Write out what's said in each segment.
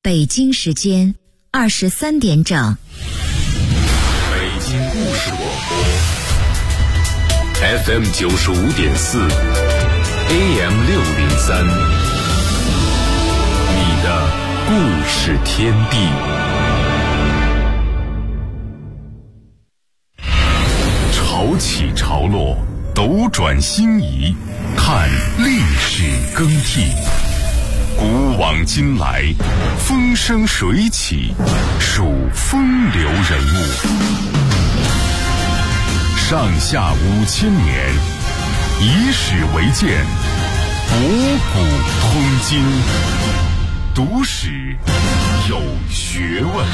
北京时间23点整。 北京故事广播 FM 95.4 AM 603，你的故事天地。潮起潮落，斗转星移，看历史更替。古往今来，风生水起，数风流人物。上下5000年，以史为鉴，博古通今，读史有学问。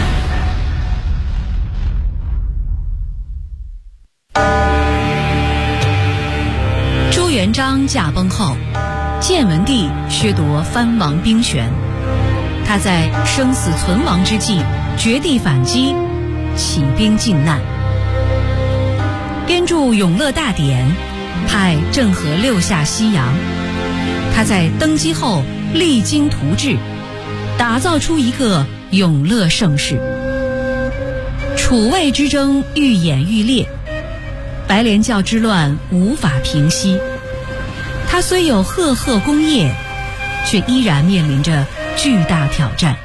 朱元璋驾崩后，建文帝削夺藩王兵权，他在生死存亡之际绝地反击，起兵靖难，编著《永乐大典》，派郑和六下西洋。他在登基后励精图治，打造出一个永乐盛世。楚魏之争愈演愈烈，白莲教之乱无法平息。他虽有赫赫功业，却依然面临着巨大挑战。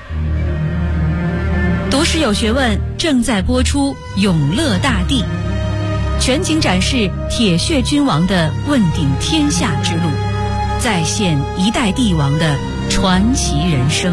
读史有学问正在播出《永乐大帝》，全景展示铁血君王的问鼎天下之路，再现一代帝王的传奇人生。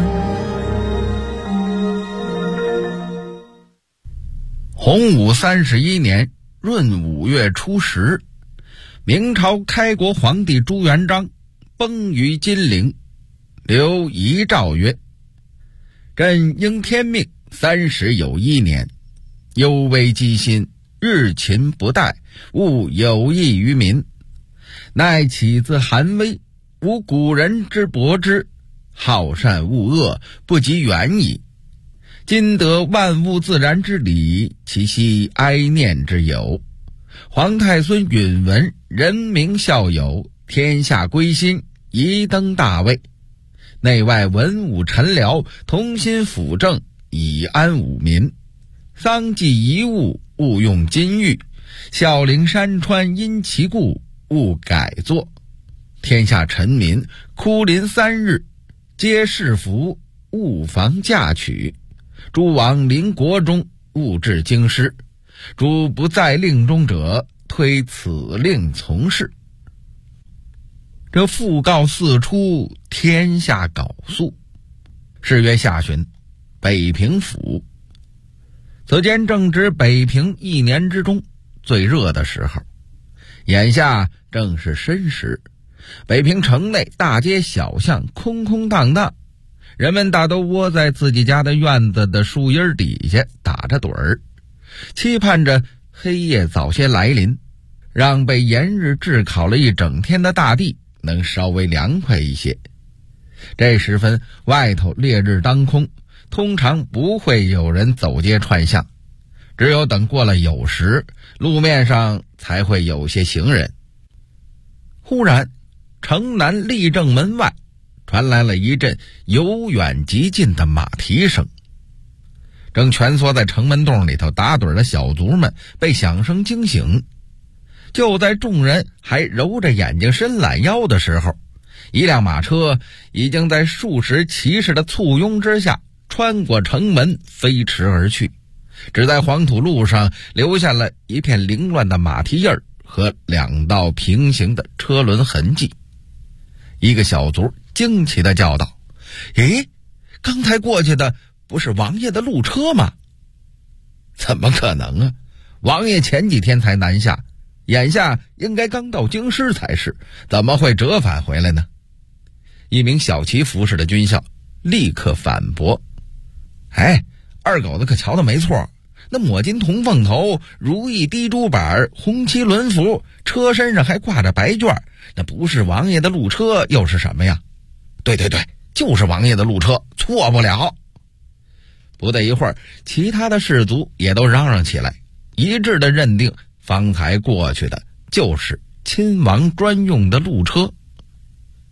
洪武31年闰5月初10，明朝开国皇帝朱元璋崩于金陵，留遗诏曰：朕应天命30有1年，忧危积心，日勤不怠，务有益于民。乃起自寒微，无古人之博之，好善恶恶，不及远矣。今得万物自然之理，其悉哀念之有。皇太孙允文人民孝友，天下归心，宜登大位。内外文武臣僚同心辅政，以安武民。丧祭遗物，勿用金玉；孝陵山川因其故，勿改作。天下臣民哭临3日，皆是服，勿妨嫁娶。诸往邻国中，勿至京师。诸不在令中者，推此令从事。这讣告四出，天下缟肃。是月下旬，北平府，此间正值北平1年之中最热的时候，眼下正是申时。北平城内大街小巷空空荡荡，人们大都窝在自己家的院子的树荫底下打着盹儿，期盼着黑夜早些来临，让被炎日炙烤了一整天的大地能稍微凉快一些。这时分，外头烈日当空，通常不会有人走街串巷，只有等过了酉时，路面上才会有些行人。忽然，城南立正门外传来了一阵由远及近的马蹄声。正蜷缩在城门洞里头打盹的小卒们被响声惊醒。就在众人还揉着眼睛伸懒腰的时候，一辆马车已经在数十骑士的簇拥之下穿过城门飞驰而去，只在黄土路上留下了一片凌乱的马蹄印儿和2道平行的车轮痕迹。一个小卒惊奇地叫道：诶，刚才过去的不是王爷的路车吗？怎么可能啊，王爷前几天才南下，眼下应该刚到京师才是，怎么会折返回来呢？一名小旗服饰的军校立刻反驳：哎，二狗子可瞧得没错，那抹金铜凤头，如意滴珠板，红旗轮服，车身上还挂着白卷，那不是王爷的路车又是什么呀？对，就是王爷的路车，错不了。不大一会儿，其他的士卒也都嚷嚷起来，一致的认定方才过去的就是亲王专用的路车。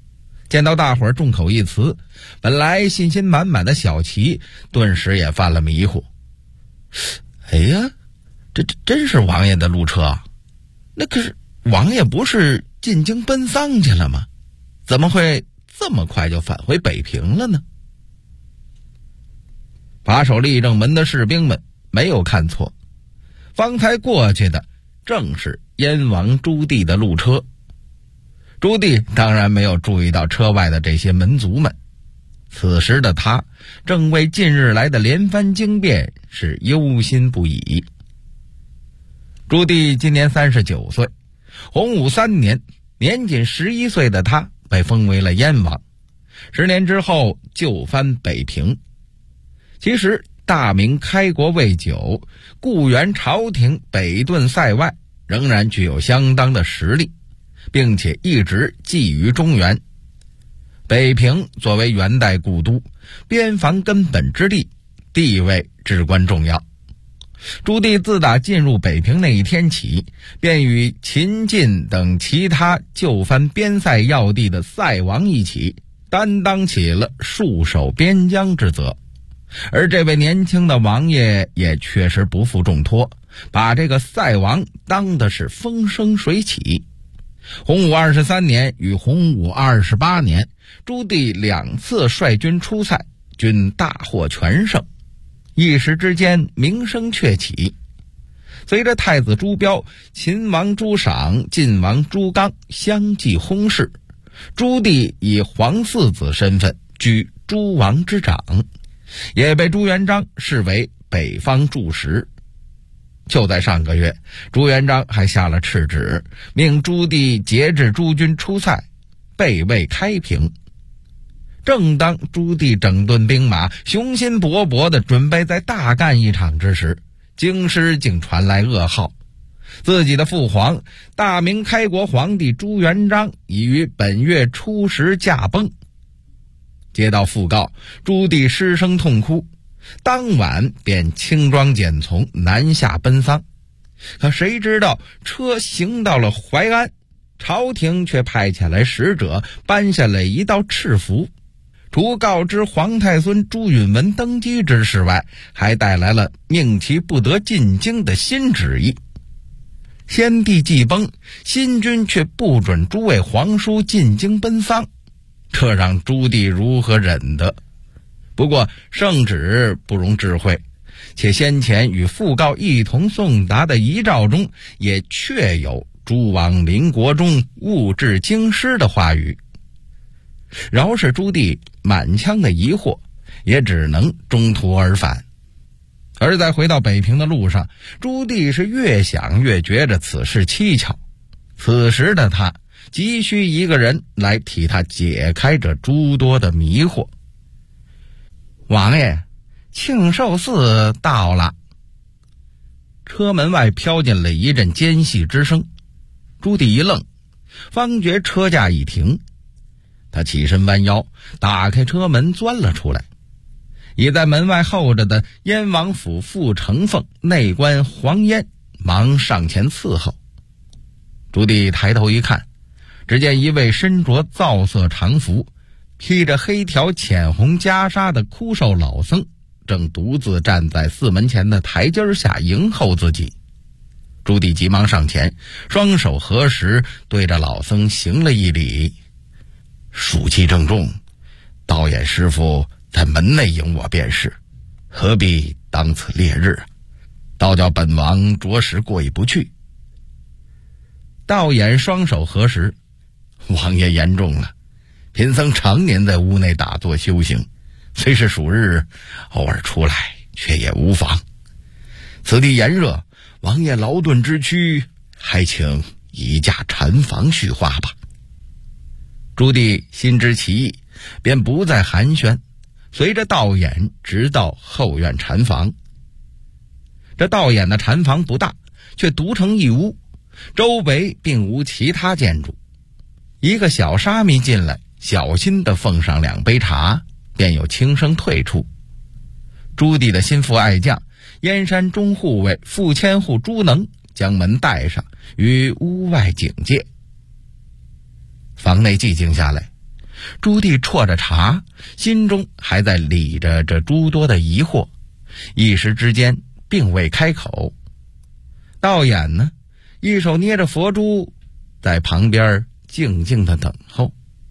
见到大伙儿众口一词，本来信心满满的小齐顿时也犯了迷糊。哎呀，这真是王爷的路车啊！那可是王爷不是进京奔丧去了吗？怎么会这么快就返回北平了呢？把守立正门的士兵们没有看错，方才过去的正是燕王朱棣的路车。朱棣当然没有注意到车外的这些门卒们，此时的他正为近日来的连番惊变是忧心不已。朱棣今年39岁，洪武3年，年仅11岁的他被封为了燕王，10年之后就藩北平。其实大明开国未久，固原朝廷北遁塞外，仍然具有相当的实力，并且一直觊觎中原。北平作为元代故都，边防根本之地，地位至关重要。朱棣自打进入北平那一天起，便与秦晋等其他就藩边塞要地的塞王一起，担当起了戍守边疆之责。而这位年轻的王爷也确实不负重托，把这个塞王当的是风生水起。洪武23年与洪武28年，朱棣2次率军出塞，均大获全胜，一时之间名声鹊起。随着太子朱标、秦王朱赏、晋王朱刚相继薨逝，朱棣以皇四子身份居诸王之长，也被朱元璋视为北方柱石。就在上个月，朱元璋还下了敕旨，命朱棣节制诸军出塞，备魏开平。正当朱棣整顿兵马，雄心勃勃地准备在大干一场之时，京师竟传来噩耗，自己的父皇大明开国皇帝朱元璋已于本月初10驾崩。接到讣告，朱棣失声痛哭，当晚便轻装简从南下奔丧。可谁知道车行到了淮安，朝廷却派遣来使者颁下了一道敕符，除告知皇太孙朱允文登基之事外，还带来了命其不得进京的新旨意。先帝既崩，新君却不准诸位皇叔进京奔丧，这让朱棣如何忍得？不过圣旨不容置喙，且先前与讣告一同送达的遗诏中也确有诸王临国中勿至京师的话语。饶是朱棣满腔的疑惑，也只能中途而返。而在回到北平的路上，朱棣是越想越觉着此事蹊跷。此时的他急需一个人来替他解开这诸多的迷惑。王爷，庆寿寺到了。车门外飘进了一阵尖细之声，朱棣一愣，方觉车驾已停。他起身弯腰，打开车门钻了出来。已在门外候着的燕王府副承奉内官黄燕忙上前伺候。朱棣抬头一看，只见一位身着皂色长服，披着黑条浅红袈裟的枯瘦老僧，正独自站在寺门前的台阶下迎候自己。朱棣急忙上前，双手合十，对着老僧行了一礼：“暑气正重，道衍师傅在门内迎我便是，何必当此烈日？倒叫本王着实过意不去。”道衍双手合十：“王爷言重了，贫僧常年在屋内打坐修行，虽是暑日，偶尔出来却也无妨。此地炎热，王爷劳顿之躯，还请移驾禅房叙话吧。”朱棣心知其意，便不再寒暄，随着道衍直到后院禅房。这道衍的禅房不大，却独成一屋，周围并无其他建筑。一个小沙弥进来，小心地奉上2杯茶，便有轻声退出。朱棣的心腹爱将燕山中护卫副千户朱能将门带上，于屋外警戒。房内寂静下来， 朱棣啜着茶，心中还在理着这诸多的疑惑，一时之间并未开口。道衍呢，一手捏着佛珠，在旁边静静地等候。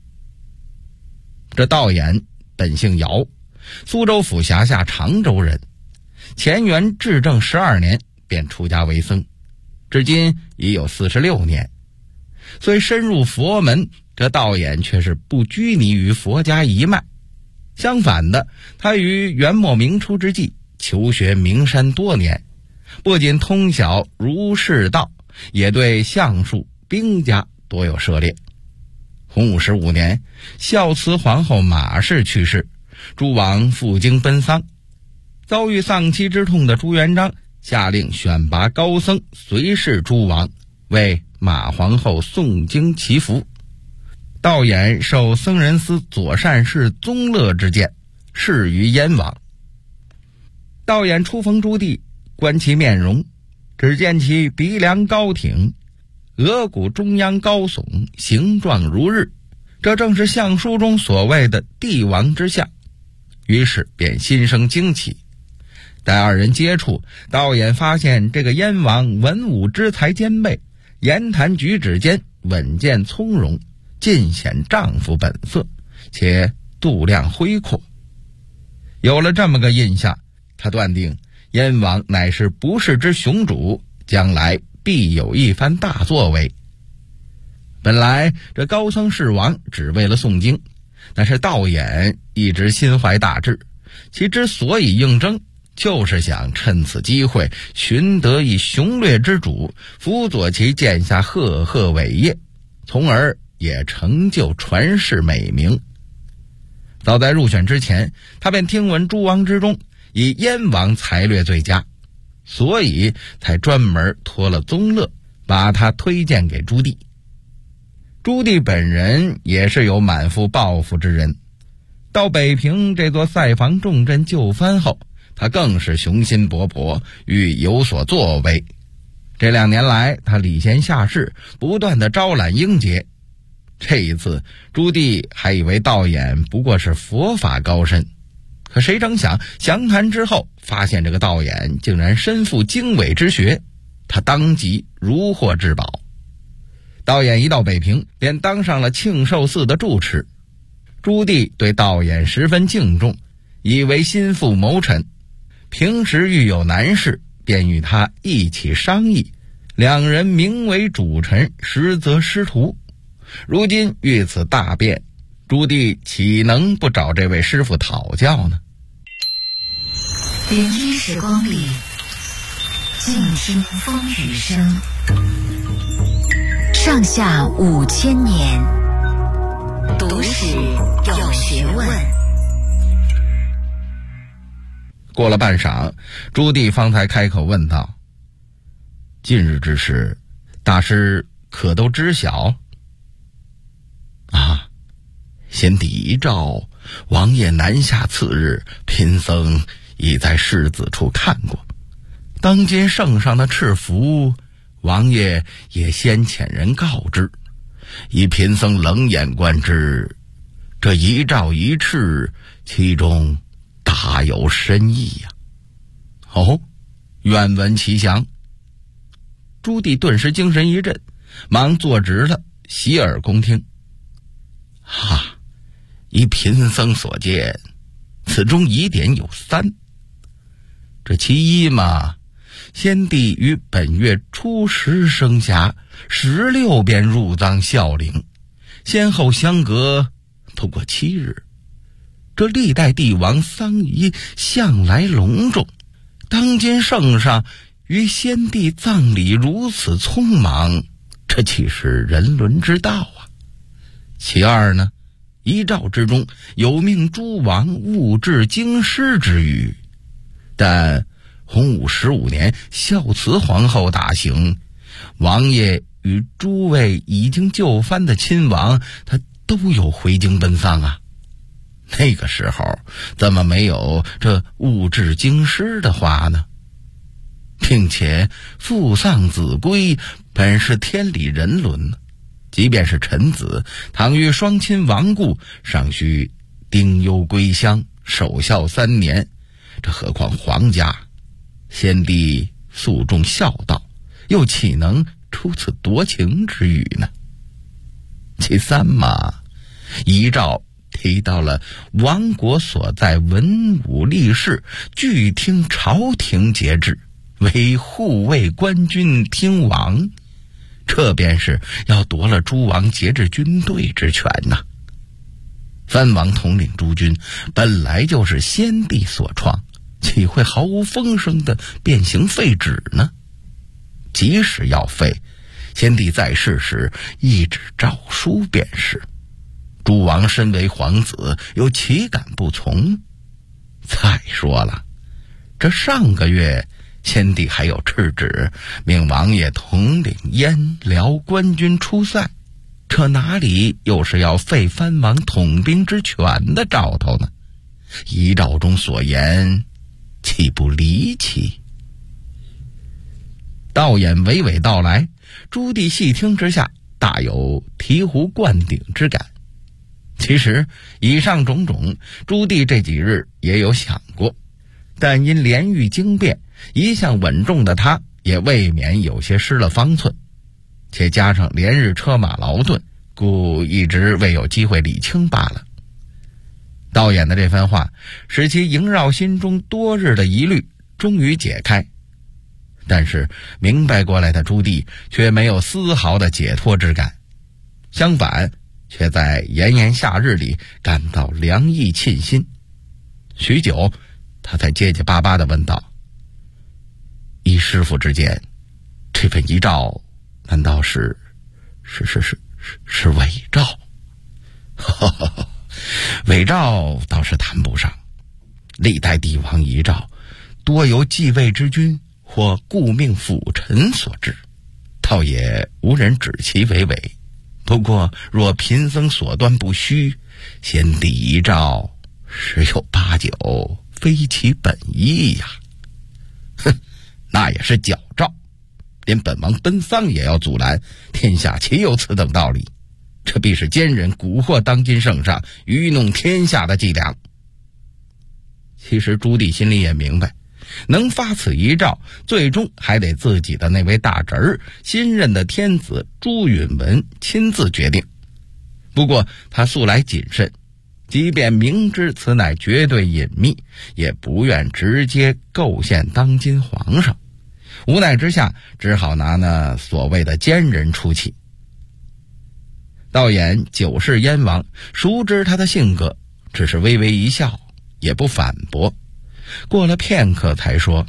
这道衍本姓姚，苏州府辖下常州人，乾元至正12年便出家为僧，至今已有46年。虽深入佛门，这道衍却是不拘泥于佛家一脉，相反的，他于元末明初之际求学名山多年，不仅通晓儒释道，也对相术兵家多有涉猎。洪武15年，孝慈皇后马氏去世，诸王赴京奔丧，遭遇丧妻之痛的朱元璋下令选拔高僧随侍诸王，为马皇后诵经祈福。道衍受僧人司左善士宗乐之荐，仕于燕王。道衍初逢朱棣，观其面容，只见其鼻梁高挺，额骨中央高耸，形状如日，这正是相书中所谓的帝王之相，于是便心生惊奇。待二人接触，道衍发现这个燕王文武之才兼备，言谈举止间稳健从容，尽显丈夫本色，且度量恢阔。有了这么个印象，他断定燕王乃是不世之雄主，将来必有一番大作为。本来这高僧侍王只为了诵经，但是道衍一直心怀大志，其之所以应征，就是想趁此机会寻得一雄略之主，辅佐其建下赫赫伟业，从而也成就传世美名。早在入选之前，他便听闻诸王之中以燕王才略最佳，所以才专门托了宗乐，把他推荐给朱棣。朱棣本人也是有满腹抱负之人，到北平这座塞防重镇就藩后，他更是雄心勃勃，欲有所作为。这2年来，他礼贤下士，不断地招揽英杰。这一次，朱棣还以为道衍不过是佛法高深，可谁成想详谈之后，发现这个道衍竟然身负经纬之学，他当即如获至宝。道衍一到北平，便当上了庆寿寺的住持。朱棣对道衍十分敬重，以为心腹谋臣，平时遇有难事，便与他一起商议，两人名为主臣，实则师徒。如今遇此大变，朱棣岂能不找这位师傅讨教呢？ 点滴时光里，静听风雨声。上下5000年，读史有学问。 过了半晌，朱棣方才开口问道：“近日之事，大师可都知晓？”啊，先帝遗诏，王爷南下次日，贫僧已在世子处看过。当今圣上的敕符，王爷也先遣人告知。以贫僧冷眼观之，这遗诏一敕，其中大有深意呀。哦，愿闻其详。朱棣顿时精神一振，忙坐直了，洗耳恭听。依贫僧所见，此中疑点有3。这其一嘛，先帝于本月初10生涯16便入葬孝陵，先后相隔不过7日。这历代帝王丧仪向来隆重，当今圣上于先帝葬礼如此匆忙，这岂是人伦之道啊？其二呢，遗诏之中有命诸王勿置京师之语，但洪武15年孝慈皇后大行，王爷与诸位已经就藩的亲王，他都有回京奔丧啊。那个时候怎么没有这勿置京师的话呢？并且父丧子归本是天理人伦， 即便是臣子，倘遇双亲亡故，尚需丁忧归乡，守孝3年。这何况皇家，先帝素重孝道，又岂能出此夺情之语呢？其三嘛，遗诏提到了亡国所在文武力士俱听朝廷节制，为护卫官军听王，这便是要夺了诸王节制军队之权呐。藩王统领诸军，本来就是先帝所创，岂会毫无风声的变形废止呢？即使要废，先帝在世时一纸诏书便是，诸王身为皇子，又岂敢不从？再说了，这上个月先帝还有敕旨，命王爷统领燕辽官军出塞，这哪里又是要废藩王统兵之权的兆头呢？遗诏中所言，岂不离奇？道衍娓娓道来，朱棣细听之下，大有醍醐灌顶之感。其实以上种种，朱棣这几日也有想过，但因连遇惊变，一向稳重的他也未免有些失了方寸，且加上连日车马劳顿，故一直未有机会理清罢了。道衍的这番话使其萦绕心中多日的疑虑终于解开，但是明白过来的朱棣却没有丝毫的解脱之感，相反却在炎炎夏日里感到凉意沁心。许久，他才结结巴巴地问道：依师父之见，这份遗诏难道是伪诏？伪诏倒是谈不上，历代帝王遗诏多由继位之君或顾命辅臣所制，倒也无人指其为伪。不过若贫僧所断不虚，先帝遗诏十有八九非其本意呀。哼，那也是矫诏，连本王奔丧也要阻拦，天下岂有此等道理？这必是奸人蛊惑当今圣上，愚弄天下的伎俩。其实朱棣心里也明白，能发此遗诏，最终还得自己的那位大侄儿，新任的天子朱允文亲自决定。不过他素来谨慎，即便明知此乃绝对隐秘，也不愿直接构陷当今皇上。无奈之下，只好拿那所谓的奸人出气。道衍久视燕王，熟知他的性格，只是微微一笑，也不反驳。过了片刻才说：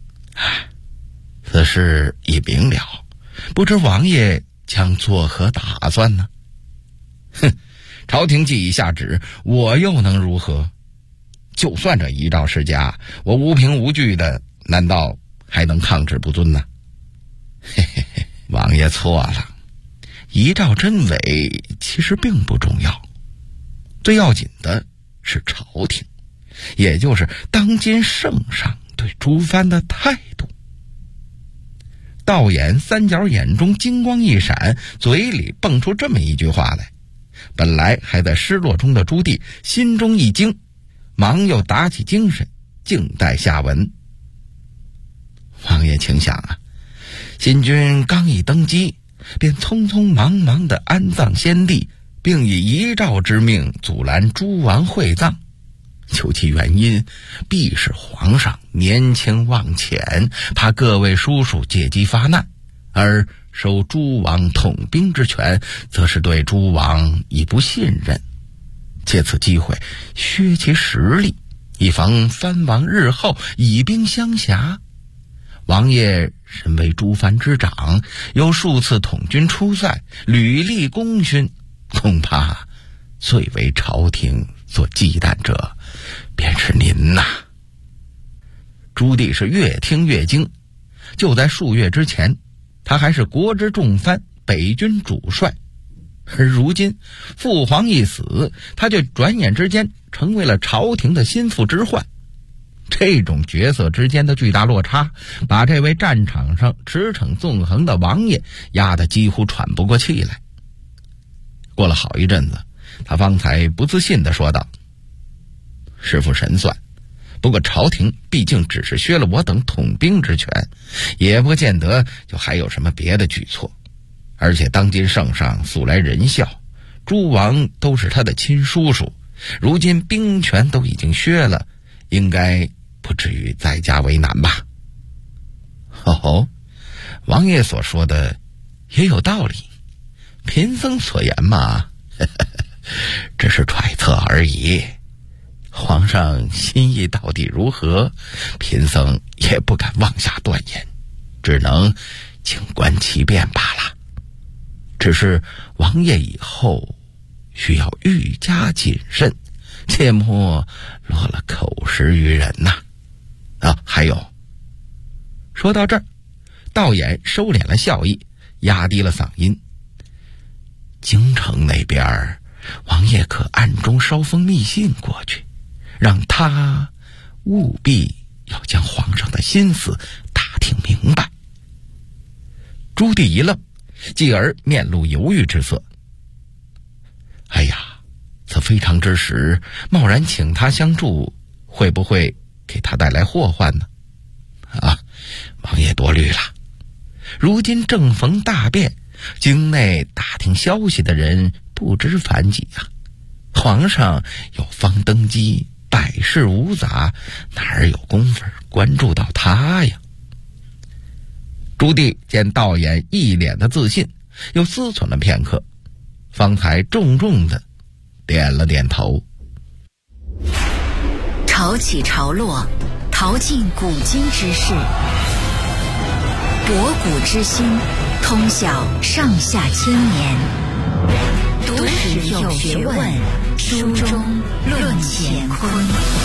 此事已明了，不知王爷将作何打算呢？哼，朝廷既已下旨，我又能如何？就算这遗诏是假，我无凭无据的，难道还能抗旨不遵呢？嘿嘿嘿，王爷错了，遗诏真伪其实并不重要，最要紧的是朝廷，也就是当今圣上对诸藩的态度。道衍三角眼中金光一闪，嘴里蹦出这么一句话来。本来还在失落中的朱棣心中一惊，忙又打起精神，静待下文。王爷请想啊，新君刚一登基，便匆匆忙忙地安葬先帝，并以遗诏之命阻拦诸王会葬，究其原因，必是皇上年轻望浅，怕各位叔叔借机发难，而收诸王统兵之权，则是对诸王已不信任，借此机会削其实力，以防藩王日后以兵相挟。王爷身为诸藩之长，又数次统军出塞，屡立功勋，恐怕最为朝廷所忌惮者便是您呐。朱棣是越听越惊，就在数月之前，他还是国之重藩，北军主帅，而如今父皇一死，他就转眼之间成为了朝廷的心腹之患。这种角色之间的巨大落差，把这位战场上驰骋纵横的王爷压得几乎喘不过气来。 过了好一阵子，他方才不自信地说道：“师父神算，不过朝廷毕竟只是削了我等统兵之权，也不见得就还有什么别的举措。而且当今圣上素来仁孝，诸王都是他的亲叔叔，如今兵权都已经削了，应该不至于再加为难吧？”哦，王爷所说的也有道理，贫僧所言嘛，只是揣测而已。皇上心意到底如何，贫僧也不敢妄下断言，只能静观其变罢了。只是王爷以后需要愈加谨慎，切莫落了口实于人呐。还有，说到这儿，道衍收敛了笑意，压低了嗓音：“京城那边，王爷可暗中捎封密信过去，让他务必要将皇上的心思打听明白。”朱棣一愣，继而面露犹豫之色。哎呀，此非常之时，贸然请他相助，会不会给他带来祸患呢？王爷多虑了。如今正逢大变，京内打听消息的人不知凡几啊。皇上又方登基，百事无杂，哪有功夫关注到他呀？朱棣见道衍一脸的自信，又思忖了片刻，方才重重的点了点头。 潮起潮落，淘尽古今之事，博古之心，通晓上下千年。读史有学问，书中论乾坤。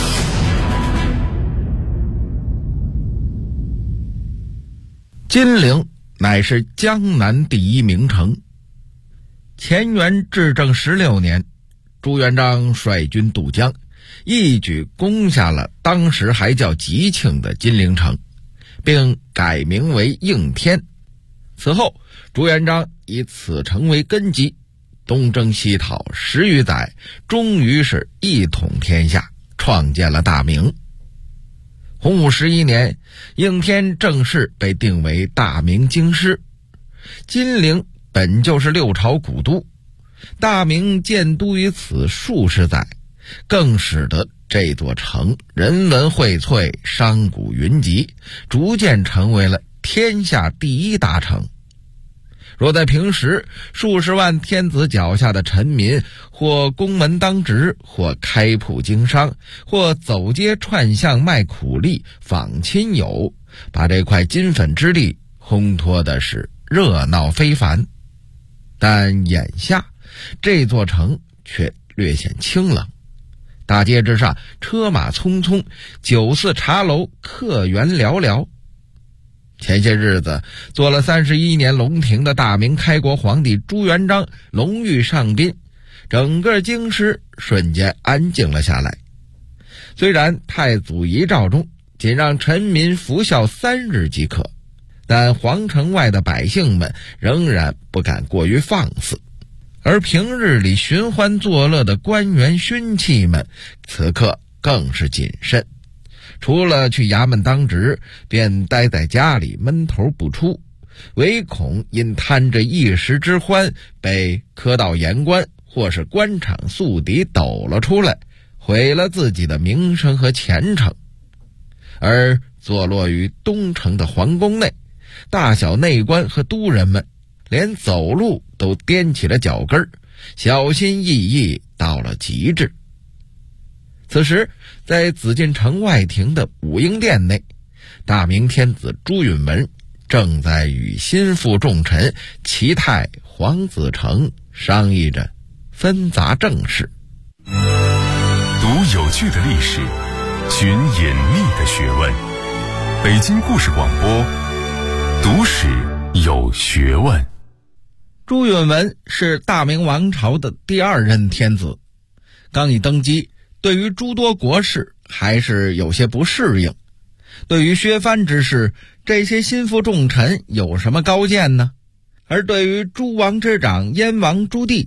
金陵乃是江南第一名城。乾元至正16年，朱元璋率军渡江，一举攻下了当时还叫吉庆的金陵城，并改名为应天。此后，朱元璋以此城为根基，东征西讨10余载，终于是一统天下，创建了大明。洪武11年，应天正式被定为大明京师。金陵本就是六朝古都，大明建都于此数十载，更使得这座城人文荟萃，商贾云集，逐渐成为了天下第一大城。若在平时，数十万天子脚下的臣民，或宫门当值，或开铺经商，或走街串巷卖苦力访亲友，把这块金粉之地烘托的是热闹非凡。但眼下这座城却略显清冷，大街之上车马匆匆，酒肆茶楼客源寥寥。前些日子做了31年龙庭的大明开国皇帝朱元璋龙御上宾，整个京师瞬间安静了下来。虽然太祖遗诏中仅让臣民服孝3日即可，但皇城外的百姓们仍然不敢过于放肆，而平日里寻欢作乐的官员勋戚们，此刻更是谨慎，除了去衙门当值，便待在家里闷头不出，唯恐因贪着一时之欢，被科道言官或是官场宿敌抖了出来，毁了自己的名声和前程。而坐落于东城的皇宫内，大小内官和督人们连走路都踮起了脚跟，小心翼翼到了极致。此时，在紫禁城外廷的武英殿内，大明天子朱允炆正在与心腹重臣齐泰、黄子成商议着纷杂政事。 读有趣的历史，寻隐秘的学问。北京故事广播，读史有学问。 朱允炆是大明王朝的第2任天子，刚一登基，对于诸多国事还是有些不适应。对于削藩之事，这些心腹重臣有什么高见呢？而对于诸王之长燕王朱棣，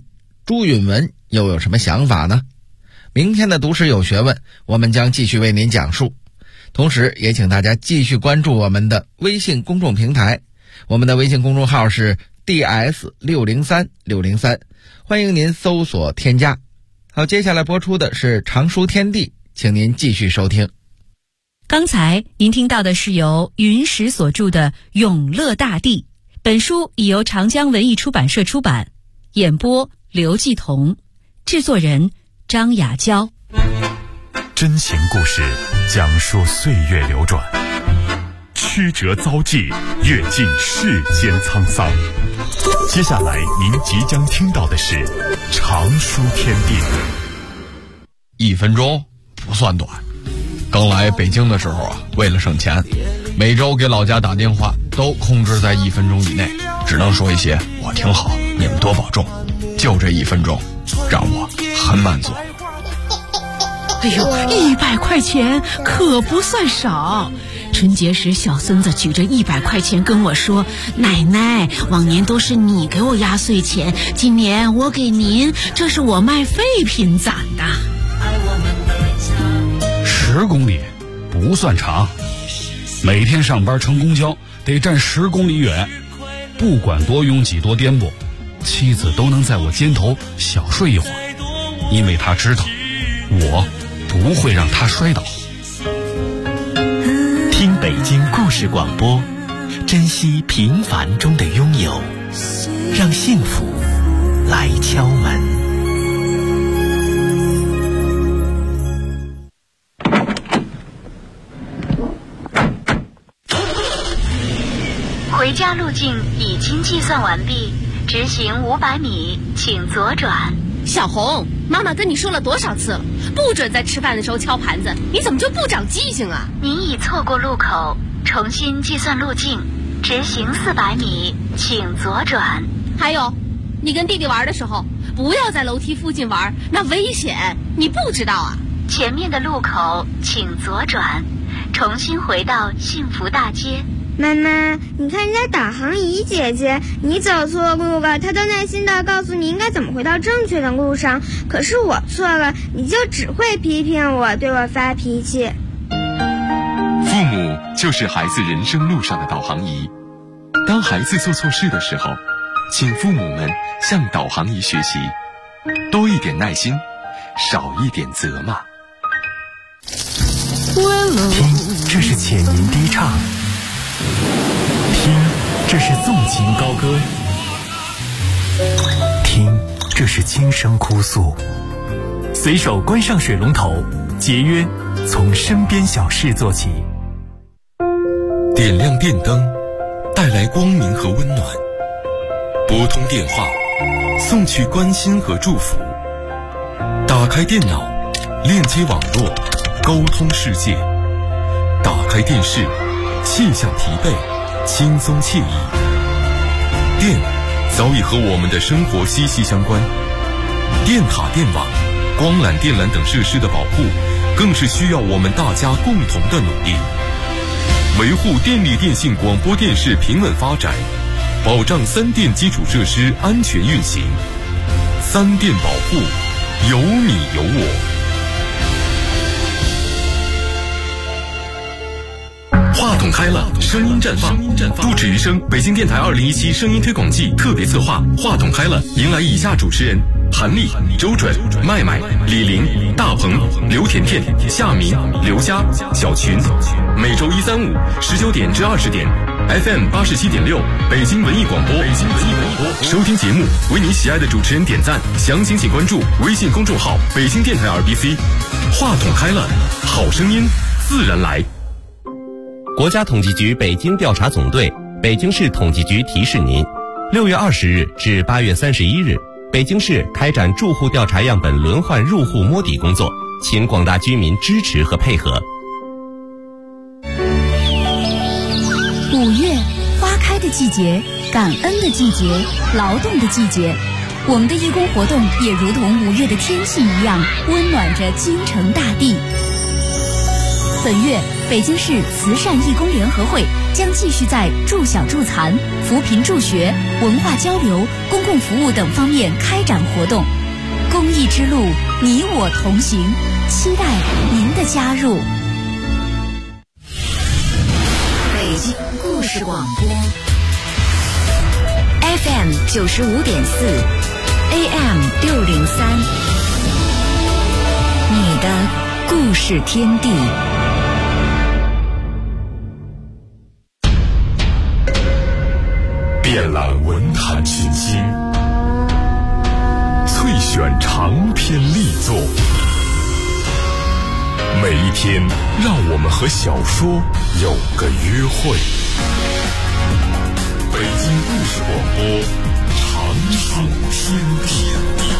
朱允文又有什么想法呢？明天的读史有学问，我们将继续为您讲述。同时也请大家继续关注我们的微信公众平台，我们的微信公众号是 DS603603，欢迎您搜索添加。好，接下来播出的是常书天地，请您继续收听。 刚才您听到的是由云石所著的《永乐大帝》，本书已由长江文艺出版社出版，演播刘继彤，制作人张雅娇。 真情故事讲述岁月流转，曲折遭际，阅尽世间沧桑。接下来您即将听到的是常书天地。 1分钟不算短，刚来北京的时候为了省钱，每周给老家打电话都控制在1分钟以内，只能说一些我挺好，你们多保重，就这1分钟让我很满足。 哎呦，100块钱可不算少。春节时小孙子举着100块钱跟我说，奶奶，往年都是你给我压岁钱，今年我给您，这是我卖废品攒的。 10公里不算长，每天上班乘公交得站10公里远，不管多拥挤多颠簸，妻子都能在我肩头小睡一会儿，因为她知道我不会让她摔倒。 听北京故事广播，珍惜平凡中的拥有，让幸福来敲门。 回家路径已经计算完毕，直行500米，请左转。 小红，妈妈跟你说了多少次了，不准在吃饭的时候敲盘子，你怎么就不长记性啊？ 您已错过路口，重新计算路径，直行400米，请左转。 还有，你跟弟弟玩的时候，不要在楼梯附近玩，那危险，你不知道啊？ 前面的路口请左转，重新回到幸福大街。 妈妈，你看人家导航仪姐姐，你走错路了，她都耐心地告诉你应该怎么回到正确的路上，可是我错了，你就只会批评我，对我发脾气。 父母就是孩子人生路上的导航仪，当孩子做错事的时候，请父母们向导航仪学习，多一点耐心，少一点责骂。 听，这是浅吟低唱，听，这是纵情高歌，听，这是轻声哭诉。随手关上水龙头，节约从身边小事做起。 点亮电灯，带来光明和温暖；拨通电话，送去关心和祝福；打开电脑，链接网络，沟通世界；打开电视，卸下疲惫，轻松惬意。电早已和我们的生活息息相关，电塔、电网、光缆、电缆等设施的保护，更是需要我们大家共同的努力。维护电力电信广播电视平稳发展，保障3电基础设施安全运行。3电保护，有你有我。话筒开了，声音绽放，不止于声。北京电台2017声音推广季特别策划话筒开了，迎来以下主持人：韩丽、周准、麦麦、李玲、大鹏、刘甜甜、夏明、刘佳、小群。每周1、3、5 19点至20点 ，FM 87.6，北京文艺广播。收听节目，为你喜爱的主持人点赞，详情请关注微信公众号“北京电台 RBC”。话筒开了，好声音自然来。 国家统计局北京调查总队、北京市统计局提示您：6月20日至8月31日，北京市开展住户调查样本轮换入户摸底工作，请广大居民支持和配合。 5月，花开的季节，感恩的季节，劳动的季节。我们的义工活动也如同5月的天气一样，温暖着京城大地。本月，北京市慈善义工联合会将继续在助小助残、扶贫助学、文化交流、公共服务等方面开展活动， 公益之路，你我同行，期待您的加入。 北京故事广播 FM 95.4 AM 603，你的故事天地。 遍览文坛新星，萃选长篇力作，每一天让我们和小说有个约会。北京故事广播，长寿天地。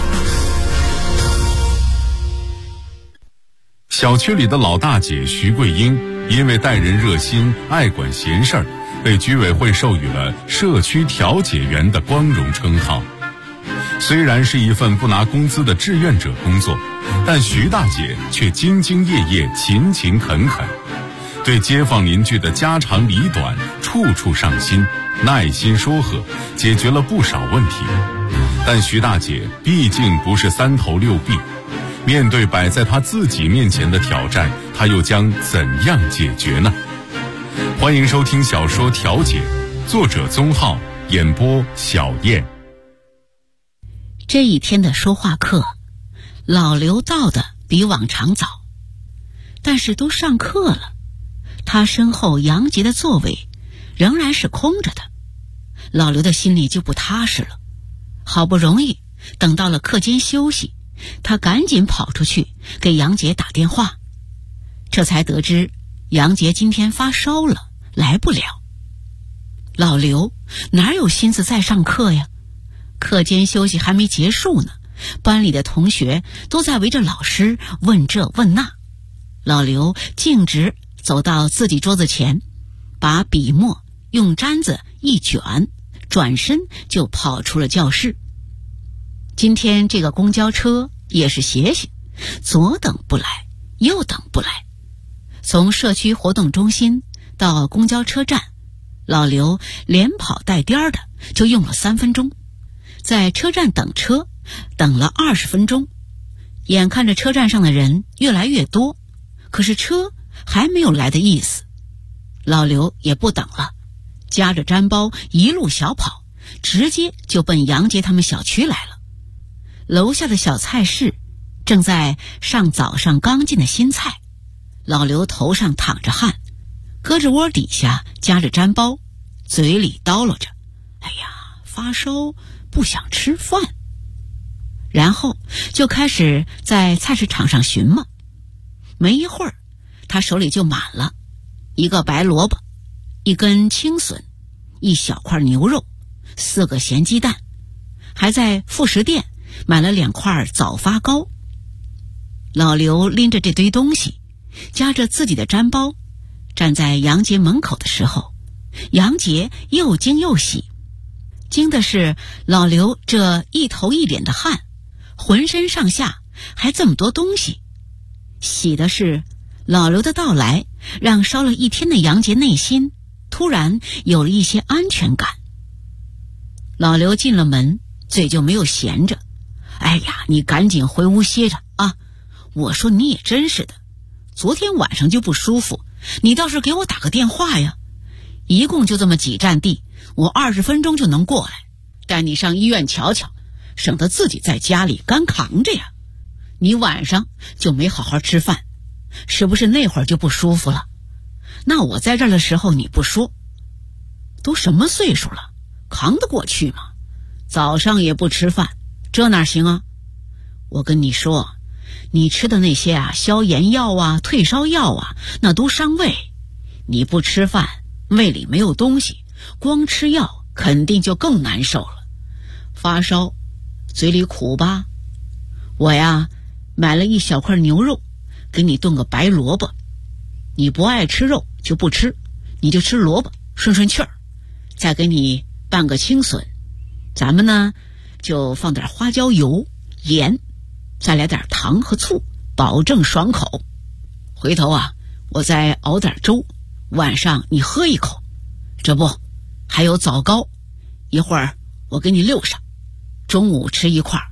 小区里的老大姐徐桂英，因为待人热心、爱管闲事儿，被居委会授予了社区调解员的光荣称号。虽然是一份不拿工资的志愿者工作，但徐大姐却兢兢业业、勤勤恳恳，对街坊邻居的家长里短处处上心，耐心说和，解决了不少问题。但徐大姐毕竟不是三头六臂，面对摆在她自己面前的挑战，她又将怎样解决呢？欢迎收听小说《调解》，作者宗浩，演播小燕。 这一天的说话课，老刘到的比往常早，但是都上课了，他身后杨杰的座位仍然是空着的，老刘的心里就不踏实了。好不容易等到了课间休息，他赶紧跑出去给杨杰打电话，这才得知杨杰今天发烧了，来不了。老刘哪有心思再上课呀？课间休息还没结束呢，班里的同学都在围着老师问这问那。老刘径直走到自己桌子前，把笔墨用毡子一卷，转身就跑出了教室。今天这个公交车也是邪性，左等不来，右等不来。从社区活动中心到公交车站，老刘连跑带颠的就用了3分钟。在车站等车，等了20分钟，眼看着车站上的人越来越多，可是车还没有来的意思。老刘也不等了，夹着毡包一路小跑，直接就奔杨杰他们小区来了。楼下的小菜市正在上早上刚进的新菜，老刘头上淌着汗，胳肢窝底下夹着毡包，嘴里叨唠着：“哎呀，发烧，不想吃饭。”然后就开始在菜市场上寻摸。没一会儿，他手里就满了1个白萝卜、1根青笋、1小块牛肉、4个咸鸡蛋，还在副食店买了2块早发糕。老刘拎着这堆东西，夹着自己的毡包，站在杨杰门口的时候，杨杰又惊又喜。惊的是老刘这一头一脸的汗，浑身上下还这么多东西；喜的是老刘的到来，让烧了一天的杨杰内心突然有了一些安全感。老刘进了门，嘴就没有闲着：“哎呀，你赶紧回屋歇着啊！我说你也真是的，昨天晚上就不舒服，你倒是给我打个电话呀！一共就这么几站地，我20分钟就能过来，带你上医院瞧瞧，省得自己在家里干扛着呀。你晚上就没好好吃饭，是不是那会儿就不舒服了？那我在这儿的时候你不说，都什么岁数了，扛得过去吗？早上也不吃饭，这哪行啊？我跟你说，你吃的那些消炎药啊、退烧药啊，那都伤胃。你不吃饭，胃里没有东西，光吃药肯定就更难受了。发烧，嘴里苦吧？我买了1小块牛肉，给你炖个白萝卜。你不爱吃肉就不吃，你就吃萝卜顺顺气儿。再给你拌个青笋，咱们呢就放点花椒油、盐，再来点糖和醋，保证爽口。回头我再熬点粥，晚上你喝一口。这不还有枣糕，一会儿我给你溜上。中午吃1块，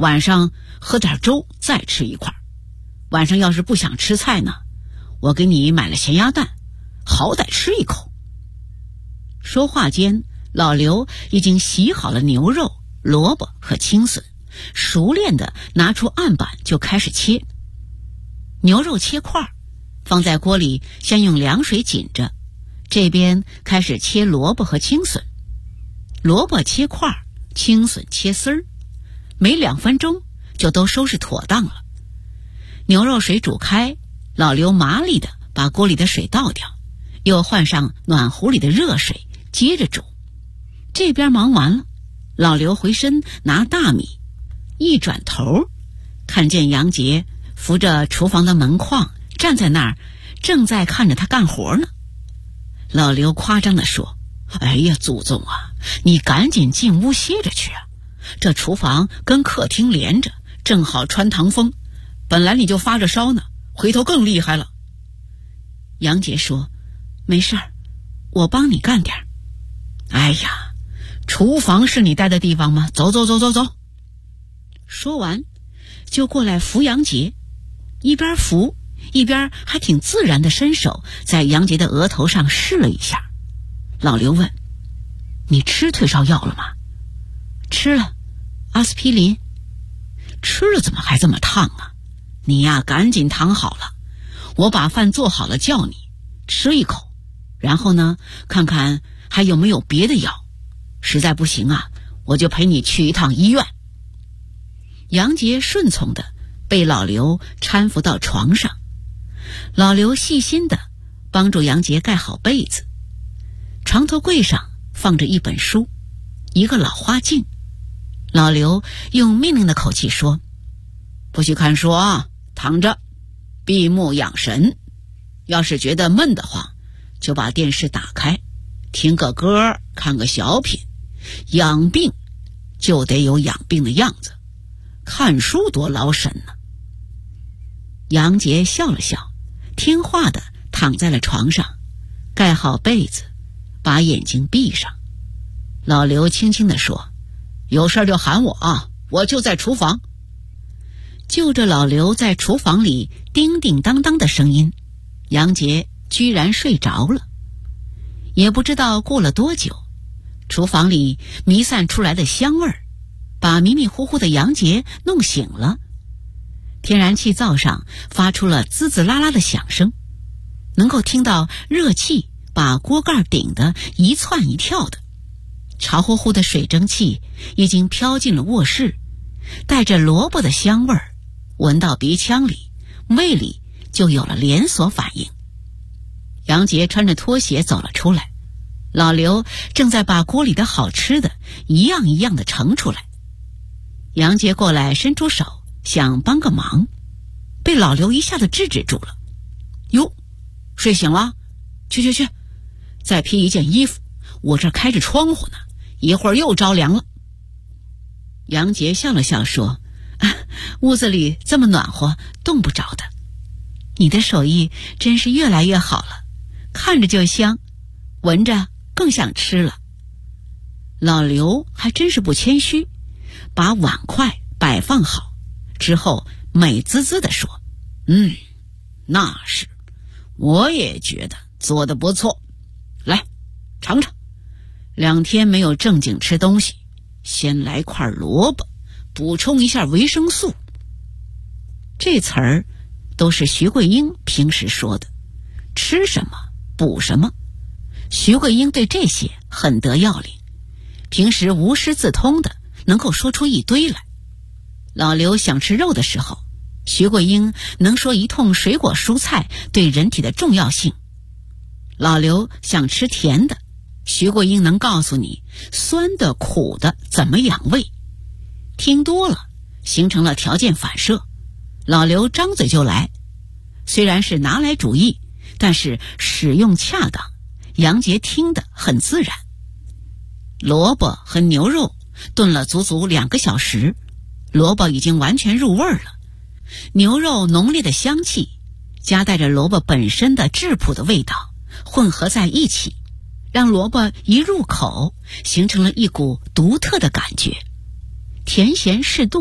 晚上喝点粥再吃一块。晚上要是不想吃菜呢，我给你买了咸鸭蛋，好歹吃一口。说话间，老刘已经洗好了牛肉、萝卜和青笋，熟练地拿出案板就开始切。牛肉切块，放在锅里先用凉水紧着，这边开始切萝卜和青笋。萝卜切块，青笋切丝儿，没2分钟就都收拾妥当了。牛肉水煮开，老刘麻利地把锅里的水倒掉，又换上暖壶里的热水，接着煮。这边忙完了，老刘回身拿大米，一转头看见杨杰扶着厨房的门框站在那儿，正在看着他干活呢。老刘夸张地说：哎呀，祖宗啊，你赶紧进屋歇着去啊，这厨房跟客厅连着，正好穿堂风，本来你就发着烧呢，回头更厉害了。杨杰说：没事儿，我帮你干点儿。哎呀，厨房是你待的地方吗？走走走走走。说完就过来扶杨杰，一边扶一边还挺自然地伸手在杨杰的额头上试了一下。老刘问：你吃退烧药了吗？吃了，阿司匹林。吃了怎么还这么烫啊？你呀，赶紧躺好了，我把饭做好了叫你吃一口，然后呢，看看还有没有别的药，实在不行啊，我就陪你去一趟医院。杨杰顺从的被老刘搀扶到床上，老刘细心的帮助杨杰盖好被子。床头柜上放着一本书，一个老花镜。老刘用命令的口气说：不许看书啊，躺着，闭目养神。要是觉得闷得慌，就把电视打开，听个歌，看个小品。养病就得有养病的样子，看书多劳神呢。杨杰笑了笑，听话的躺在了床上，盖好被子，把眼睛闭上。老刘轻轻地说：有事就喊我啊，我就在厨房。就着老刘在厨房里叮叮当当的声音，杨杰居然睡着了。也不知道过了多久，厨房里弥散出来的香味儿把迷迷糊糊的杨杰弄醒了。天然气灶上发出了滋滋啦啦的响声，能够听到热气把锅盖顶得一窜一跳的。潮乎乎的水蒸气已经飘进了卧室，带着萝卜的香味儿，闻到鼻腔里，胃里就有了连锁反应。杨杰穿着拖鞋走了出来，老刘正在把锅里的好吃的一样一样的盛出来。杨杰过来伸出手想帮个忙，被老刘一下子制止住了。哟，睡醒了？去，再披一件衣服，我这开着窗户呢，一会儿又着凉了。杨杰笑了笑说：屋子里这么暖和，冻不着的。你的手艺真是越来越好了，看着就香，闻着更想吃了。老刘还真是不谦虚，把碗筷摆放好之后，美滋滋地说：那是，我也觉得做得不错。来，尝尝。2天没有正经吃东西，先来块萝卜，补充一下维生素。这词儿都是徐桂英平时说的，吃什么补什么。徐桂英对这些很得要领，平时无师自通的能够说出一堆来。老刘想吃肉的时候，徐桂英能说一通水果蔬菜对人体的重要性。老刘想吃甜的，徐桂英能告诉你酸的苦的怎么养胃。听多了形成了条件反射，老刘张嘴就来。虽然是拿来主义，但是使用恰当，杨杰听得很自然。萝卜和牛肉炖了足足2个小时，萝卜已经完全入味了，牛肉浓烈的香气夹带着萝卜本身的质朴的味道混合在一起，让萝卜一入口形成了一股独特的感觉，甜咸适度，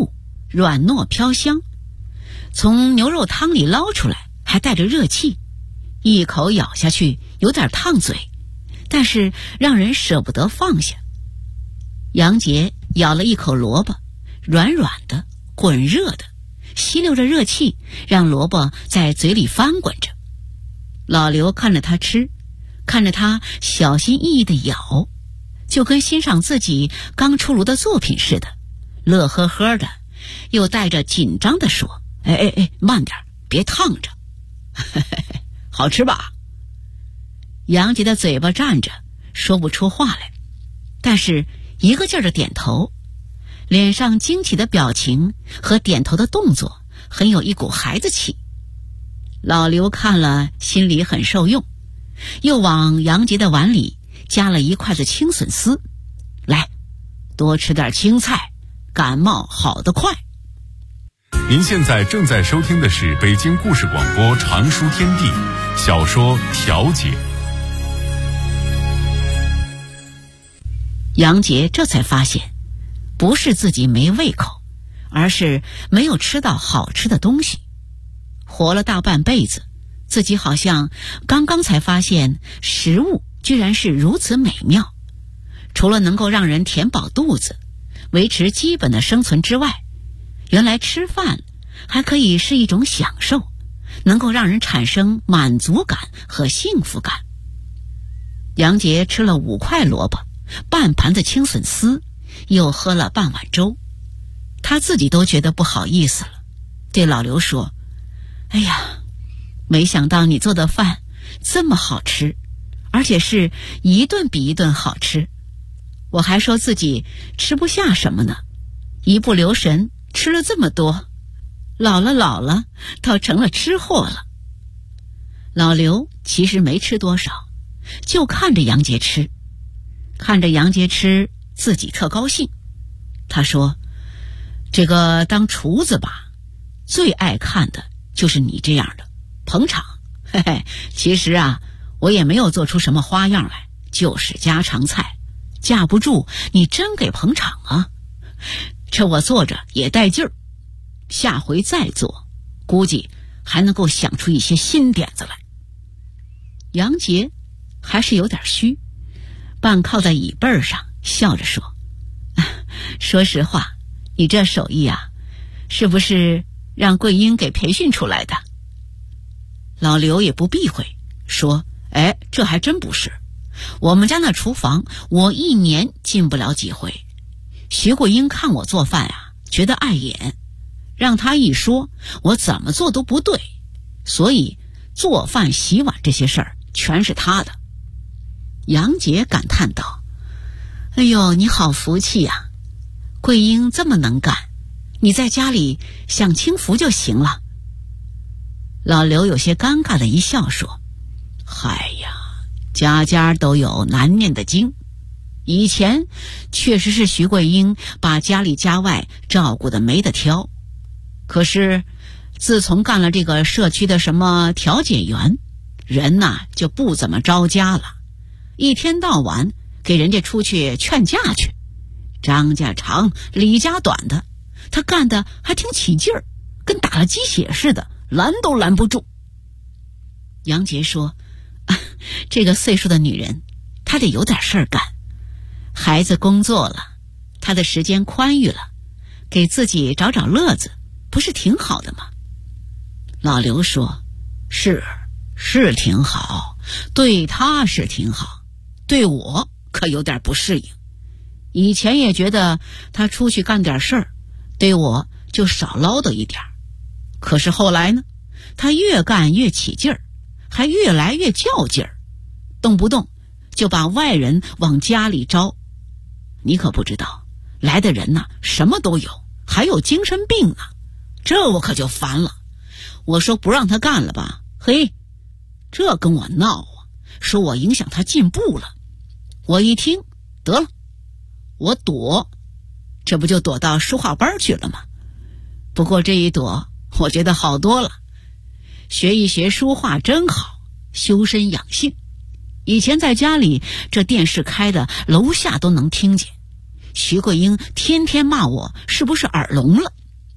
软糯飘香，从牛肉汤里捞出来，还带着热气，一口咬下去有点烫嘴，但是让人舍不得放下。杨杰咬了一口萝卜，软软的，滚热的，吸溜着热气，让萝卜在嘴里翻滚着。老刘看着他吃，看着他小心翼翼地咬，就跟欣赏自己刚出炉的作品似的，乐呵呵的，又带着紧张地说：“慢点，别烫着。”好吃吧？杨杰的嘴巴站着，说不出话来，但是一个劲儿的点头，脸上惊奇的表情和点头的动作很有一股孩子气。老刘看了心里很受用，又往杨杰的碗里加了一筷子青笋丝，来，多吃点青菜，感冒好得快。 您现在正在收听的是北京故事广播常书天地小说《调解》。 杨杰这才发现，不是自己没胃口，而是没有吃到好吃的东西。活了大半辈子，自己好像刚刚才发现食物居然是如此美妙，除了能够让人填饱肚子，维持基本的生存之外，原来吃饭还可以是一种享受，能够让人产生满足感和幸福感。杨杰吃了5块萝卜，半盘子青笋丝，又喝了半碗粥，他自己都觉得不好意思了，对老刘说：“哎呀，没想到你做的饭这么好吃，而且是一顿比一顿好吃。我还说自己吃不下什么呢，一不留神吃了这么多，老了，倒成了吃货了。”老刘其实没吃多少，就看着杨杰吃，自己特高兴。他说：“这个当厨子吧，最爱看的就是你这样的捧场。其实啊，我也没有做出什么花样来，就是家常菜，架不住你真给捧场啊。这我做着也带劲儿，下回再做，估计还能够想出一些新点子来。”杨杰还是有点虚，半靠在椅背上，笑着说：“说实话，你这手艺啊，是不是让桂英给培训出来的？”老刘也不避讳，说：“这还真不是。我们家那厨房，我1年进不了几回。徐桂英看我做饭啊，觉得碍眼，让她一说，我怎么做都不对，所以做饭洗碗这些事儿全是她的。”杨杰感叹道：“哎呦，你好福气呀！桂英这么能干，你在家里享清福就行了。”老刘有些尴尬的一笑说：“嗨呀，家家都有难念的经。以前确实是徐桂英把家里家外照顾得没得挑，可是自从干了这个社区的什么调解员，人呐就不怎么着家了，一天到晚给人家出去劝架去，张家长李家短的，他干得还挺起劲儿，跟打了鸡血似的，拦都拦不住。”杨杰说：“这个岁数的女人，她得有点事儿干，孩子工作了，她的时间宽裕了，给自己找找乐子，不是挺好的吗？”老刘说：“是挺好，对她是挺好，对我可有点不适应。以前也觉得她出去干点事儿，对我就少唠叨一点，可是后来呢，她越干越起劲儿，还越来越较劲儿，动不动就把外人往家里招。你可不知道，来的人呐，什么都有，还有精神病呢，这我可就烦了。我说不让他干了吧，嘿，这跟我闹啊，说我影响他进步了。我一听，得了，我躲，这不就躲到书画班去了吗？不过这一躲，我觉得好多了，学一学书画真好，修身养性。以前在家里，这电视开的楼下都能听见，徐桂英天天骂我是不是耳聋了。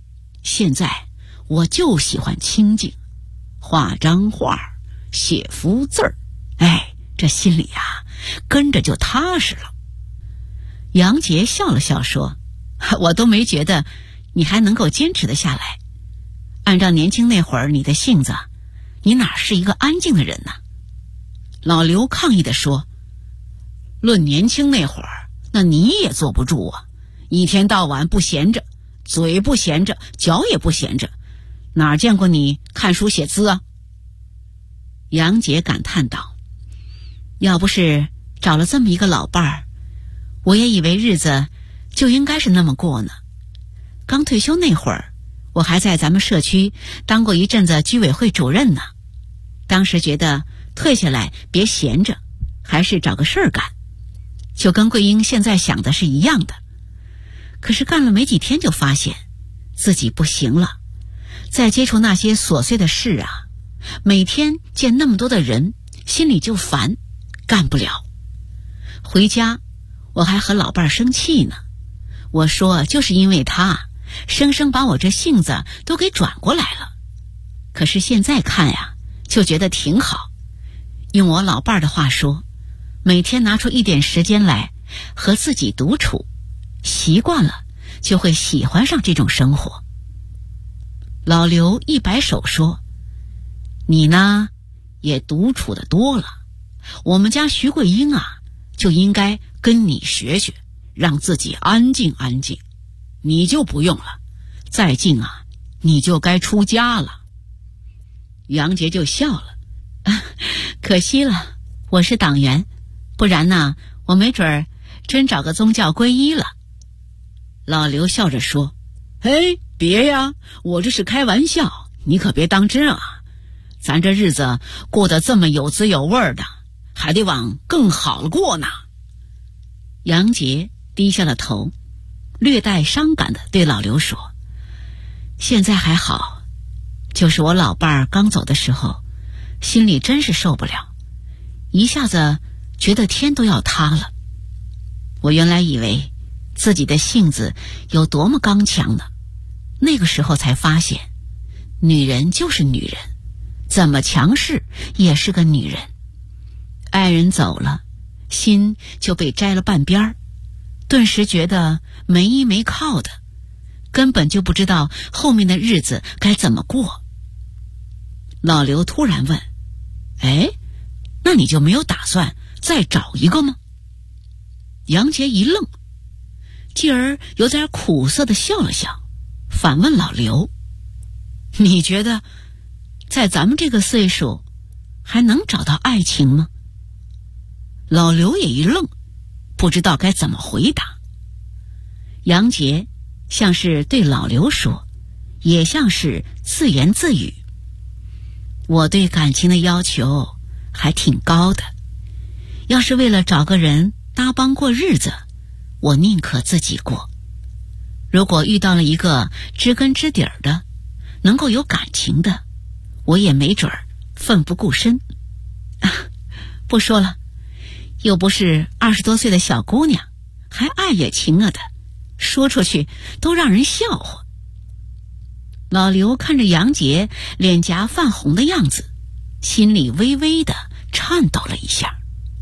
现在我就喜欢清静，画张画，写幅字儿，这心里跟着就踏实了。杨杰笑了笑说，我都没觉得你还能够坚持得下来。按照年轻那会儿你的性子，你哪是一个安静的人呢？老刘抗议地说，论年轻那会儿，那你也坐不住啊，一天到晚不闲着，嘴不闲着，脚也不闲着，哪见过你看书写字啊？杨杰感叹道，要不是找了这么一个老伴儿，我也以为日子就应该是那么过呢。刚退休那会儿，我还在咱们社区当过一阵子居委会主任呢。当时觉得退下来别闲着，还是找个事儿干，就跟桂英现在想的是一样的。可是干了没几天就发现自己不行了，再接触那些琐碎的事每天见那么多的人，心里就烦，干不了。回家我还和老伴儿生气呢，我说就是因为他生生把我这性子都给转过来了。可是现在看就觉得挺好。用我老伴儿的话说，每天拿出一点时间来和自己独处，习惯了就会喜欢上这种生活。老刘一摆手说，你呢也独处的多了，我们家徐桂英就应该跟你学学，让自己安静安静。你就不用了，再静你就该出家了。杨杰就笑了，可惜了，我是党员，不然呢，我没准儿真找个宗教皈依了。老刘笑着说，别呀，我这是开玩笑，你可别当真咱这日子过得这么有滋有味的，还得往更好了过呢。杨杰低下了头，略带伤感地对老刘说，现在还好，就是我老伴儿刚走的时候，心里真是受不了，一下子觉得天都要塌了。我原来以为自己的性子有多么刚强呢，那个时候才发现，女人就是女人，怎么强势也是个女人。爱人走了，心就被摘了半边儿，顿时觉得没依没靠的，根本就不知道后面的日子该怎么过。老刘突然问，那你就没有打算再找一个吗？杨杰一愣，继而有点苦涩地笑了笑，反问老刘，你觉得在咱们这个岁数还能找到爱情吗？老刘也一愣，不知道该怎么回答。杨杰像是对老刘说，也像是自言自语，我对感情的要求还挺高的，要是为了找个人搭帮过日子，我宁可自己过。如果遇到了一个知根知底儿的，能够有感情的，我也没准儿奋不顾身。不说了，又不是20多岁的小姑娘，还爱也情的，说出去都让人笑话。老刘看着杨杰脸颊泛红的样子，心里微微的颤抖了一下。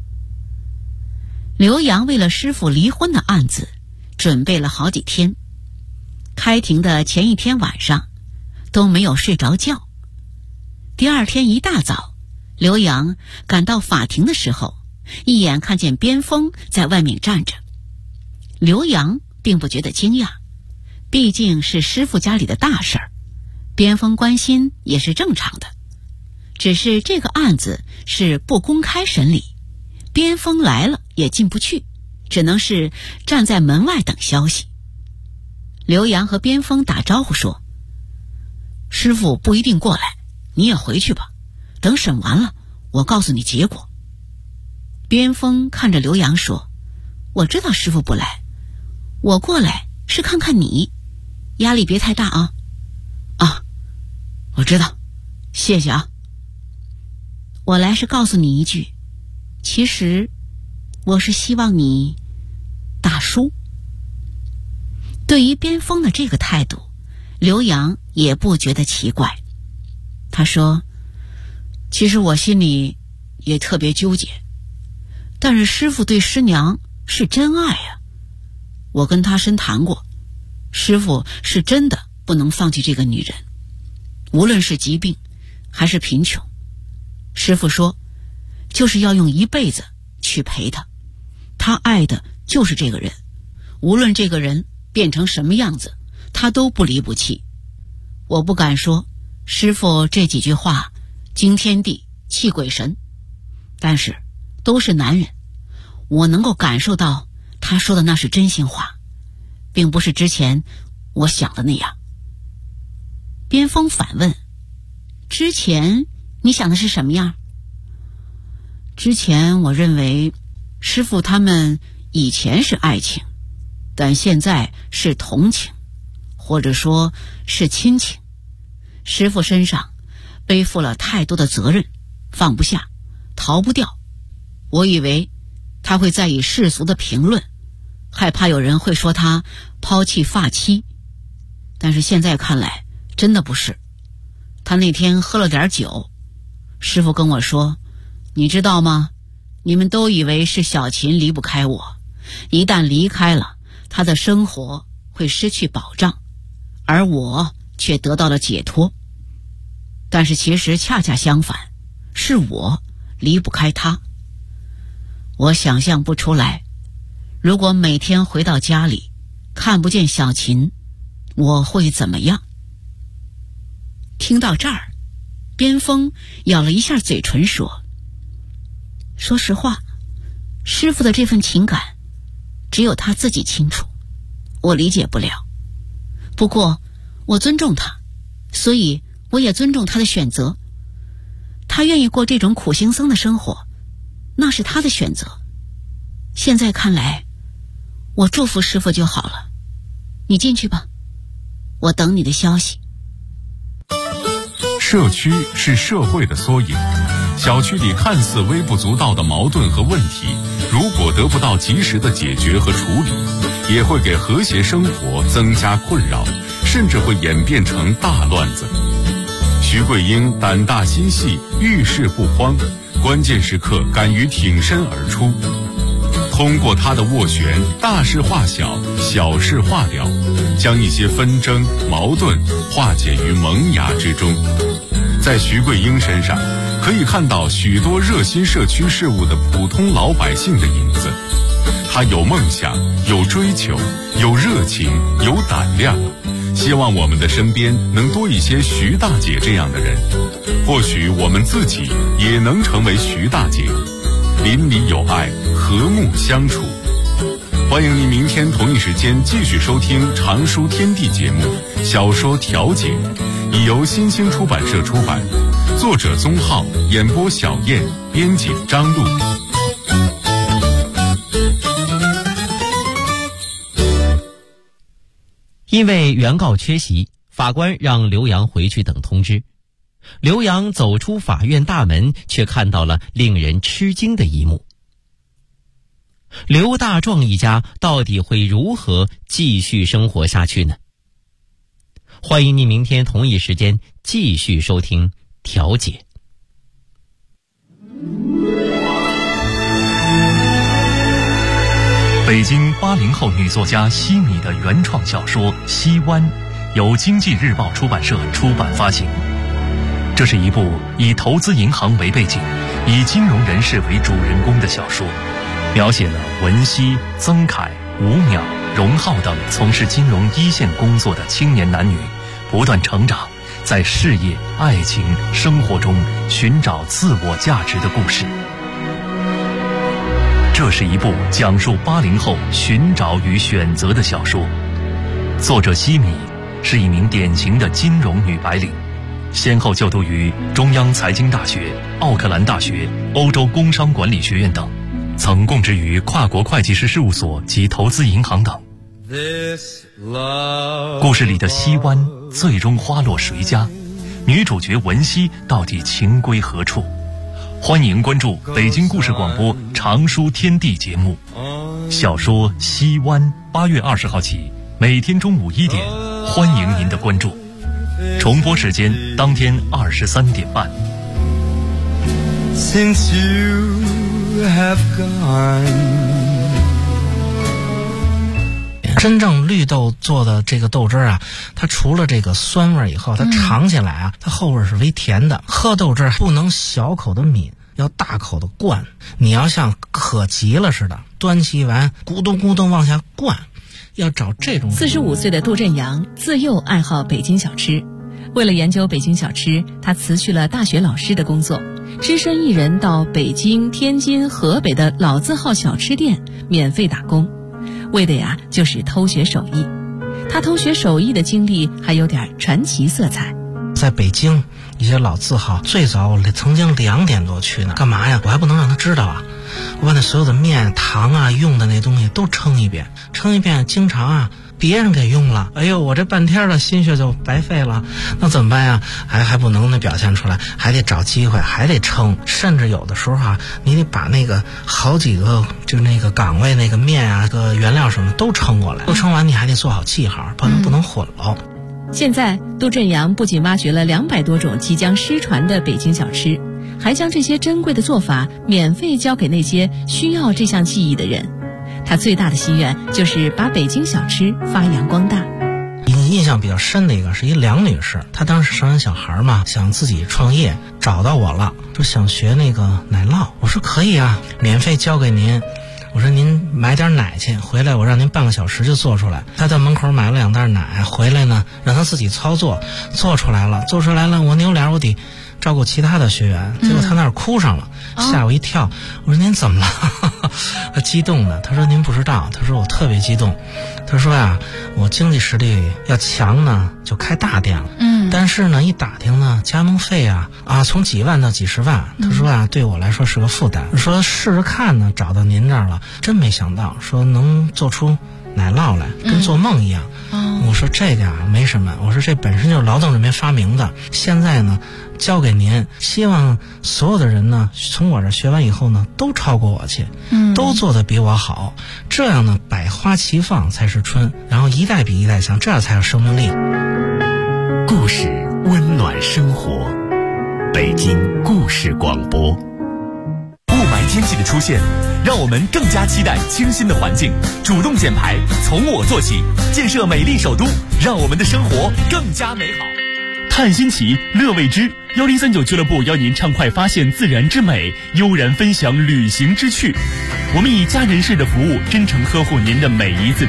刘洋为了师傅离婚的案子准备了好几天，开庭的前一天晚上都没有睡着觉。第二天一大早，刘洋赶到法庭的时候，一眼看见边锋在外面站着。刘洋并不觉得惊讶，毕竟是师傅家里的大事儿，边锋关心也是正常的。只是这个案子是不公开审理，边锋来了也进不去，只能是站在门外等消息。刘洋和边锋打招呼说，师傅不一定过来，你也回去吧，等审完了我告诉你结果。边锋看着刘洋说，我知道师傅不来，我过来是看看你，压力别太大啊。我知道，谢谢啊。我来是告诉你一句，其实我是希望你打输。对于边锋的这个态度， 刘洋也不觉得奇怪。他说，其实我心里也特别纠结，但是师父对师娘是真爱啊。我跟他深谈过，师父是真的不能放弃这个女人，无论是疾病还是贫穷，师父说就是要用一辈子去陪她。他爱的就是这个人，无论这个人变成什么样子，他都不离不弃。我不敢说师父这几句话惊天地泣鬼神，但是都是男人，我能够感受到他说的那是真心话，并不是之前我想的那样。边锋反问，之前你想的是什么样？之前我认为师父他们以前是爱情，但现在是同情，或者说是亲情。师父身上背负了太多的责任，放不下，逃不掉。我以为他会在意世俗的评论，害怕有人会说他抛弃发妻，但是现在看来真的不是。他那天喝了点酒，师父跟我说，你知道吗？你们都以为是小琴离不开我，一旦离开了，他的生活会失去保障，而我却得到了解脱。但是其实恰恰相反，是我离不开他。我想象不出来，如果每天回到家里看不见小琴，我会怎么样？听到这儿，边锋咬了一下嘴唇说，说实话，师父的这份情感只有他自己清楚，我理解不了。不过我尊重他，所以我也尊重他的选择。他愿意过这种苦行僧的生活，那是他的选择。现在看来，我祝福师父就好了。你进去吧，我等你的消息。 社区是社会的缩影，小区里看似微不足道的矛盾和问题，如果得不到及时的解决和处理，也会给和谐生活增加困扰，甚至会演变成大乱子。徐桂英胆大心细，遇事不慌，关键时刻敢于挺身而出。通过他的斡旋，大事化小，小事化了，将一些纷争矛盾化解于萌芽之中。在徐桂英身上可以看到许多热心社区事务的普通老百姓的影子。他有梦想，有追求，有热情，有胆量。希望我们的身边能多一些徐大姐这样的人，或许我们自己也能成为徐大姐。邻里有爱，和睦相处。欢迎您明天同一时间继续收听《常书天地》节目《小说调解》，已由新兴出版社出版，作者宗浩，演播小燕，编辑张璐。 因为原告缺席，法官让刘洋回去等通知。刘洋走出法院大门，却看到了令人吃惊的一幕。刘大壮一家到底会如何继续生活下去呢？欢迎您明天同一时间继续收听《调解》。 北京80后女作家西米的原创小说《西湾》，由经济日报出版社出版发行。这是一部以投资银行为背景，以金融人士为主人公的小说，描写了文熙、曾凯、吴淼、荣浩等从事金融一线工作的青年男女不断成长，在事业、爱情、生活中寻找自我价值的故事。这是一部讲述80后寻找与选择的小说。作者西米是一名典型的金融女白领，先后就读于中央财经大学、奥克兰大学、欧洲工商管理学院等，曾供职于跨国会计师事务所及投资银行等。故事里的西湾最终花落谁家？女主角文熙到底情归何处？欢迎关注北京故事广播常书天地节目。小说《西湾》8月20号起，每天中午1点欢迎您的关注。重播时间当天23点半。 Since you have gone。真正绿豆做的这个豆汁啊，它除了这个酸味以后，它尝起来啊，它后味是微甜的。喝豆汁不能小口的抿，要大口的灌。你要像渴急了似的，端起碗咕咚咕咚往下灌，要找这种。 45岁的杜振阳自幼爱好北京小吃，为了研究北京小吃，他辞去了大学老师的工作，只身一人到北京、天津、河北的老字号小吃店免费打工。为的呀，就是偷学手艺。他偷学手艺的经历还有点传奇色彩。 在北京一些老字号，最早我曾经2点多去呢，干嘛呀？我还不能让他知道啊！我把那所有的面、糖啊、用的那东西都称一遍，经常啊别人给用了，哎呦，我这半天的心血就白费了，那怎么办呀？还不能那表现出来，还得找机会，还得称，甚至有的时候啊，你得把那个好几个就那个岗位那个面啊、个原料什么都称过来，都称完你还得做好记号，不能混喽。 现在杜振阳不仅挖掘了200多种即将失传的北京小吃，还将这些珍贵的做法免费教给那些需要这项技艺的人。他最大的心愿就是把北京小吃发扬光大。 印象比较深的一个是一梁女士，她当时生完小孩嘛，想自己创业，找到我了，说想学那个奶酪。我说可以啊，免费教给您。我说您买点奶去，回来我让您半个小时就做出来。他在门口买了2袋奶，回来呢让他自己操作，做出来了，我扭脸我得照顾其他的学员，结果他那儿哭上了，吓我一跳。我说您怎么了？他激动的，他说您不知道，他说我特别激动。他说呀，我经济实力要强呢，就开大店了。但是呢，一打听呢，加盟费啊从几万到几十万。他说啊，对我来说是个负担。说试试看呢，找到您这儿了，真没想到说能做出奶酪来，跟做梦一样。我说这个啊没什么，我说这本身就是劳动人民发明的，现在呢交给您，希望所有的人呢从我这学完以后呢都超过我去，都做得比我好，这样呢百花齐放才是春，然后一代比一代强，这样才有生命力。 故事温暖生活，北京故事广播。 雾霾天气的出现，让我们更加期待清新的环境。主动减排，从我做起，建设美丽首都，让我们的生活更加美好。探新奇，乐未知，1039俱乐部邀您畅快发现自然之美，悠然分享旅行之趣。我们以家人式的服务，真诚呵护您的每一次